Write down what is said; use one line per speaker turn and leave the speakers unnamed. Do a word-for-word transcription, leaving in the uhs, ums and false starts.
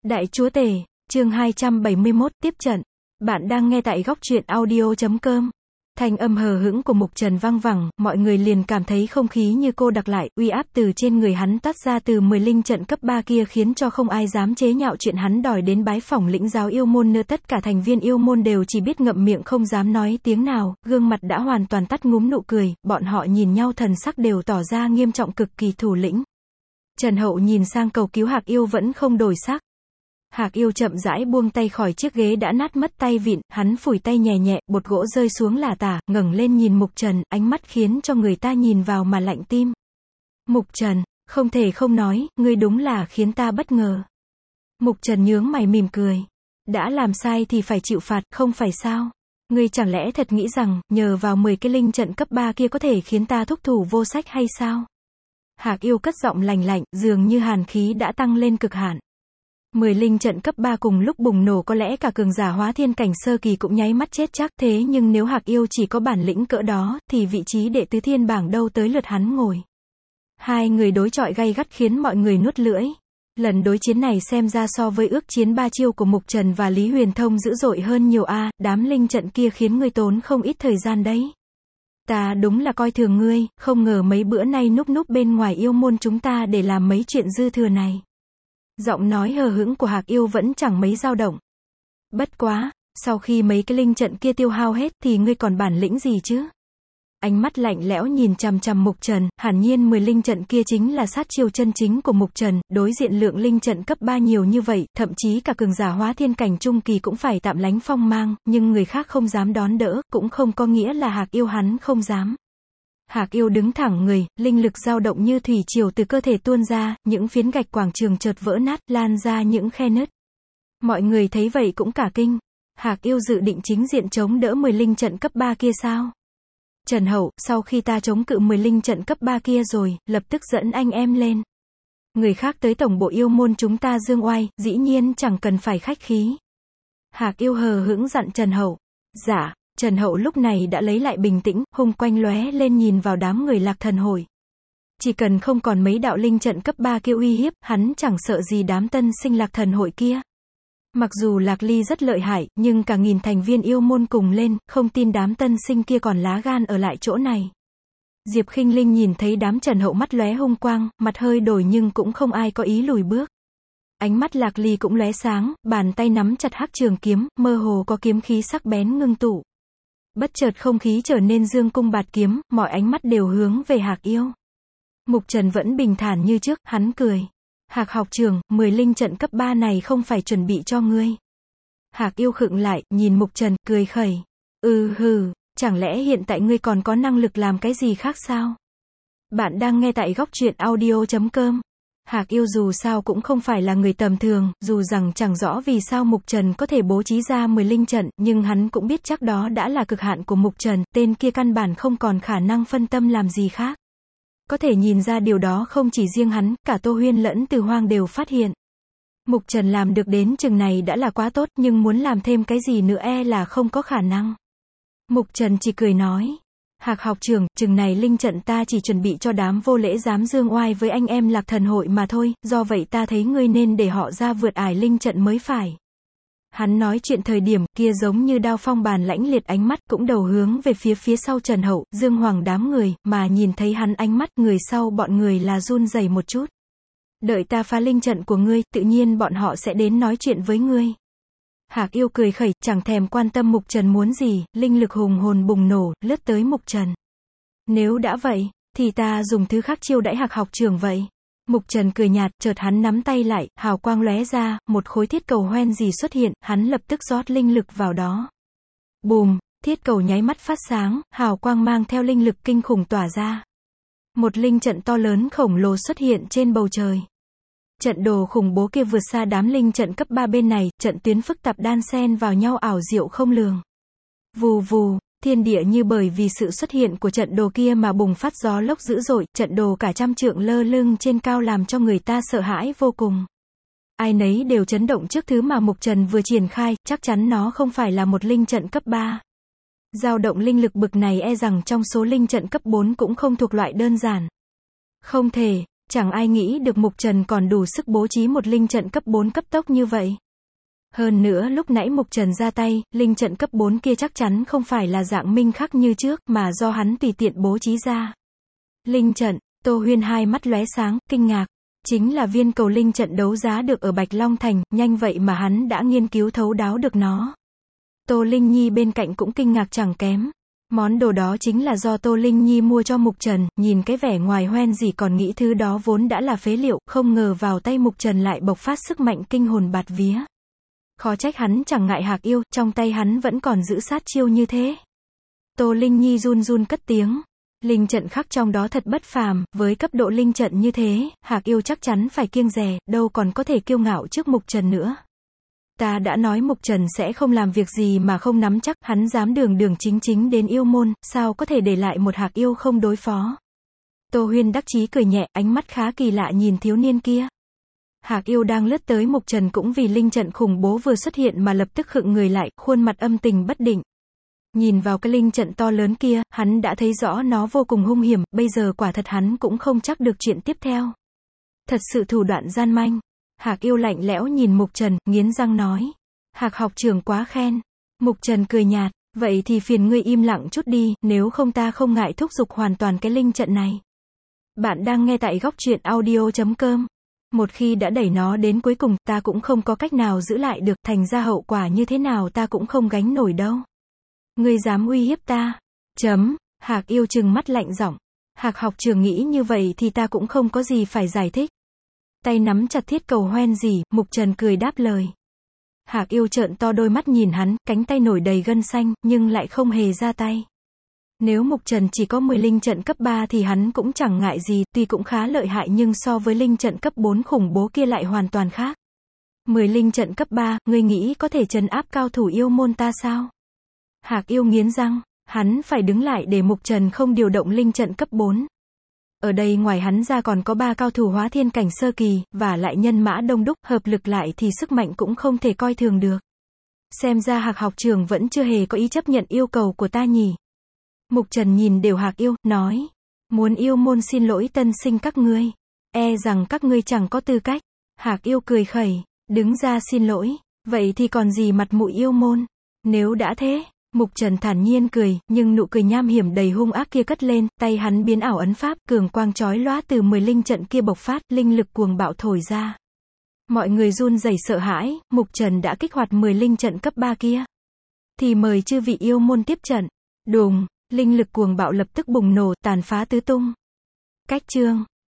Đại Chúa Tể, chương hai trăm bảy mươi mốt, tiếp trận. Bạn đang nghe tại góc truyện audio chấm com. Thanh âm hờ hững của Mục Trần vang vẳng, mọi người liền cảm thấy không khí như cô đặc lại, uy áp từ trên người hắn toát ra từ mười linh trận cấp ba kia khiến cho không ai dám chế nhạo chuyện hắn đòi đến bái phỏng lĩnh giáo yêu môn nữa. Tất cả thành viên yêu môn đều chỉ biết ngậm miệng không dám nói tiếng nào, gương mặt đã hoàn toàn tắt ngúm nụ cười, bọn họ nhìn nhau thần sắc đều tỏ ra nghiêm trọng cực kỳ. Thủ lĩnh Trần Hậu nhìn sang cầu cứu Hạc Yêu vẫn không đổi sắc. Hạc Yêu chậm rãi buông tay khỏi chiếc ghế đã nát mất tay vịn, hắn phủi tay nhẹ nhẹ, bột gỗ rơi xuống lả tả, ngẩng lên nhìn Mục Trần, ánh mắt khiến cho người ta nhìn vào mà lạnh tim. Mục Trần, không thể không nói, ngươi đúng là khiến ta bất ngờ. Mục Trần nhướng mày mỉm cười. Đã làm sai thì phải chịu phạt, không phải sao? Ngươi chẳng lẽ thật nghĩ rằng, nhờ vào mười cái linh trận cấp ba kia có thể khiến ta thúc thủ vô sách hay sao? Hạc Yêu cất giọng lạnh lạnh, dường như hàn khí đã tăng lên cực hạn. mười linh trận cấp ba cùng lúc bùng nổ, có lẽ cả cường giả hóa thiên cảnh sơ kỳ cũng nháy mắt chết chắc, thế nhưng nếu Hạc Yêu chỉ có bản lĩnh cỡ đó, thì vị trí đệ tứ thiên bảng đâu tới lượt hắn ngồi. Hai người đối chọi gay gắt khiến mọi người nuốt lưỡi. Lần đối chiến này xem ra so với ước chiến ba chiêu của Mục Trần và Lý Huyền Thông dữ dội hơn nhiều a, à, đám linh trận kia khiến ngươi tốn không ít thời gian đấy. Ta đúng là coi thường ngươi, không ngờ mấy bữa nay núp núp bên ngoài yêu môn chúng ta để làm mấy chuyện dư thừa này. Giọng nói hờ hững của Hạc Yêu vẫn chẳng mấy dao động. Bất quá, sau khi mấy cái linh trận kia tiêu hao hết thì ngươi còn bản lĩnh gì chứ? Ánh mắt lạnh lẽo nhìn chằm chằm Mục Trần, hẳn nhiên mười linh trận kia chính là sát chiêu chân chính của Mục Trần, đối diện lượng linh trận cấp ba nhiều như vậy, thậm chí cả cường giả hóa thiên cảnh trung kỳ cũng phải tạm lánh phong mang, nhưng người khác không dám đón đỡ, cũng không có nghĩa là Hạc Yêu hắn không dám. Hạc Yêu đứng thẳng người, linh lực dao động như thủy triều từ cơ thể tuôn ra, những phiến gạch quảng trường chợt vỡ nát, lan ra những khe nứt. Mọi người thấy vậy cũng cả kinh. Hạc Yêu dự định chính diện chống đỡ mười linh trận cấp ba kia sao? Trần Hậu, sau khi ta chống cự mười linh trận cấp ba kia rồi, lập tức dẫn anh em lên. Người khác tới tổng bộ yêu môn chúng ta dương oai, dĩ nhiên chẳng cần phải khách khí. Hạc Yêu hờ hững dặn Trần Hậu. Dạ. Trần Hậu lúc này đã lấy lại bình tĩnh, hung quanh lóe lên nhìn vào đám người Lạc Thần Hội. Chỉ cần không còn mấy đạo linh trận cấp ba kia uy hiếp, hắn chẳng sợ gì đám tân sinh Lạc Thần Hội kia. Mặc dù Lạc Ly rất lợi hại, nhưng cả nghìn thành viên yêu môn cùng lên, không tin đám tân sinh kia còn lá gan ở lại chỗ này. Diệp Khinh Linh nhìn thấy đám Trần Hậu mắt lóe hung quang, mặt hơi đổi nhưng cũng không ai có ý lùi bước. Ánh mắt Lạc Ly cũng lóe sáng, bàn tay nắm chặt hắc trường kiếm, mơ hồ có kiếm khí sắc bén ngưng tụ. Bất chợt không khí trở nên dương cung bạt kiếm, mọi ánh mắt đều hướng về Hạc Yêu. Mục Trần vẫn bình thản như trước, hắn cười. Hạc học trưởng, mười linh trận cấp ba này không phải chuẩn bị cho ngươi. Hạc Yêu khựng lại, nhìn Mục Trần, cười khẩy. Ừ hừ, chẳng lẽ hiện tại ngươi còn có năng lực làm cái gì khác sao? Bạn đang nghe tại góc truyện audio chấm com. Hạc Yêu dù sao cũng không phải là người tầm thường, dù rằng chẳng rõ vì sao Mục Trần có thể bố trí ra mười linh trận, nhưng hắn cũng biết chắc đó đã là cực hạn của Mục Trần, tên kia căn bản không còn khả năng phân tâm làm gì khác. Có thể nhìn ra điều đó không chỉ riêng hắn, cả Tô Huyên lẫn Từ Hoang đều phát hiện. Mục Trần làm được đến chừng này đã là quá tốt, nhưng muốn làm thêm cái gì nữa e là không có khả năng. Mục Trần chỉ cười nói. Hạc học trưởng, chừng này linh trận ta chỉ chuẩn bị cho đám vô lễ dám dương oai với anh em Lạc Thần Hội mà thôi, do vậy ta thấy ngươi nên để họ ra vượt ải linh trận mới phải. Hắn nói chuyện thời điểm kia giống như đao phong bàn lãnh liệt, ánh mắt cũng đầu hướng về phía phía sau Trần Hậu, Dương Hoàng đám người, mà nhìn thấy hắn ánh mắt người sau bọn người là run rẩy một chút. Đợi ta phá linh trận của ngươi, tự nhiên bọn họ sẽ đến nói chuyện với ngươi. Hạc Yêu cười khẩy, chẳng thèm quan tâm Mục Trần muốn gì, linh lực hùng hồn bùng nổ, lướt tới Mục Trần. Nếu đã vậy, thì ta dùng thứ khác chiêu đãi Hạc học trưởng vậy. Mục Trần cười nhạt, chợt hắn nắm tay lại, hào quang lóe ra, một khối thiết cầu hoen gì xuất hiện, hắn lập tức rót linh lực vào đó. Bùm, thiết cầu nháy mắt phát sáng, hào quang mang theo linh lực kinh khủng tỏa ra. Một linh trận to lớn khổng lồ xuất hiện trên bầu trời. Trận đồ khủng bố kia vượt xa đám linh trận cấp ba bên này, trận tuyến phức tạp đan xen vào nhau ảo diệu không lường. Vù vù, thiên địa như bởi vì sự xuất hiện của trận đồ kia mà bùng phát gió lốc dữ dội, trận đồ cả trăm trượng lơ lửng trên cao làm cho người ta sợ hãi vô cùng. Ai nấy đều chấn động trước thứ mà Mục Trần vừa triển khai, chắc chắn nó không phải là một linh trận cấp ba. Dao động linh lực bực này e rằng trong số linh trận cấp bốn cũng không thuộc loại đơn giản. Không thể, Chẳng ai nghĩ được Mục Trần còn đủ sức bố trí một linh trận cấp bốn cấp tốc như vậy. Hơn nữa lúc nãy Mục Trần ra tay, linh trận cấp bốn kia chắc chắn không phải là dạng minh khắc như trước, mà do hắn tùy tiện bố trí ra. Linh trận, Tô Huyên hai mắt lóe sáng, kinh ngạc. Chính là viên cầu linh trận đấu giá được ở Bạch Long Thành, nhanh vậy mà hắn đã nghiên cứu thấu đáo được nó. Tô Linh Nhi bên cạnh cũng kinh ngạc chẳng kém. Món đồ đó chính là do Tô Linh Nhi mua cho Mục Trần, nhìn cái vẻ ngoài hoen gì còn nghĩ thứ đó vốn đã là phế liệu, không ngờ vào tay Mục Trần lại bộc phát sức mạnh kinh hồn bạt vía. Khó trách hắn chẳng ngại Hạc Yêu, trong tay hắn vẫn còn giữ sát chiêu như thế. Tô Linh Nhi run run cất tiếng. Linh trận khắc trong đó thật bất phàm, với cấp độ linh trận như thế, Hạc Yêu chắc chắn phải kiêng dè, đâu còn có thể kiêu ngạo trước Mục Trần nữa. Ta đã nói Mục Trần sẽ không làm việc gì mà không nắm chắc, hắn dám đường đường chính chính đến yêu môn, sao có thể để lại một Hạc Yêu không đối phó. Tô Huyên đắc chí cười nhẹ, ánh mắt khá kỳ lạ nhìn thiếu niên kia. Hạc Yêu đang lướt tới Mục Trần cũng vì linh trận khủng bố vừa xuất hiện mà lập tức khựng người lại, khuôn mặt âm tình bất định. Nhìn vào cái linh trận to lớn kia, hắn đã thấy rõ nó vô cùng hung hiểm, bây giờ quả thật hắn cũng không chắc được chuyện tiếp theo. Thật sự thủ đoạn gian manh. Hạc Yêu lạnh lẽo nhìn Mục Trần, nghiến răng nói. Hạc học trưởng quá khen. Mục Trần cười nhạt, vậy thì phiền ngươi im lặng chút đi, nếu không ta không ngại thúc giục hoàn toàn cái linh trận này. Bạn đang nghe tại góc truyện audio chấm com. Một khi đã đẩy nó đến cuối cùng, ta cũng không có cách nào giữ lại được, thành ra hậu quả như thế nào ta cũng không gánh nổi đâu. Ngươi dám uy hiếp ta? Chấm. Hạc Yêu trừng mắt lạnh giọng. Hạc học trưởng nghĩ như vậy thì ta cũng không có gì phải giải thích. Tay nắm chặt thiết cầu hoen gì, Mục Trần cười đáp lời. Hạc Yêu trợn to đôi mắt nhìn hắn, cánh tay nổi đầy gân xanh, nhưng lại không hề ra tay. Nếu Mục Trần chỉ có mười linh trận cấp ba thì hắn cũng chẳng ngại gì, tuy cũng khá lợi hại nhưng so với linh trận cấp bốn khủng bố kia lại hoàn toàn khác. mười linh trận cấp ba, ngươi nghĩ có thể trấn áp cao thủ yêu môn ta sao? Hạc Yêu nghiến răng, hắn phải đứng lại để Mục Trần không điều động linh trận cấp bốn. Ở đây ngoài hắn ra còn có ba cao thủ hóa thiên cảnh sơ kỳ, và lại nhân mã đông đúc, hợp lực lại thì sức mạnh cũng không thể coi thường được. Xem ra Hạc học trưởng vẫn chưa hề có ý chấp nhận yêu cầu của ta nhỉ. Mục Trần nhìn đều Hạc Yêu, nói. Muốn yêu môn xin lỗi tân sinh các ngươi. E rằng các ngươi chẳng có tư cách. Hạc Yêu cười khẩy, đứng ra xin lỗi. Vậy thì còn gì mặt mũi yêu môn. Nếu đã thế. Mục Trần thản nhiên cười, nhưng nụ cười nham hiểm đầy hung ác kia cất lên, tay hắn biến ảo ấn pháp, cường quang chói lóa từ mười linh trận kia bộc phát, linh lực cuồng bạo thổi ra. Mọi người run rẩy sợ hãi, Mục Trần đã kích hoạt mười linh trận cấp ba kia. Thì mời chư vị yêu môn tiếp trận. Đùng, linh lực cuồng bạo lập tức bùng nổ, tàn phá tứ tung. Cách chương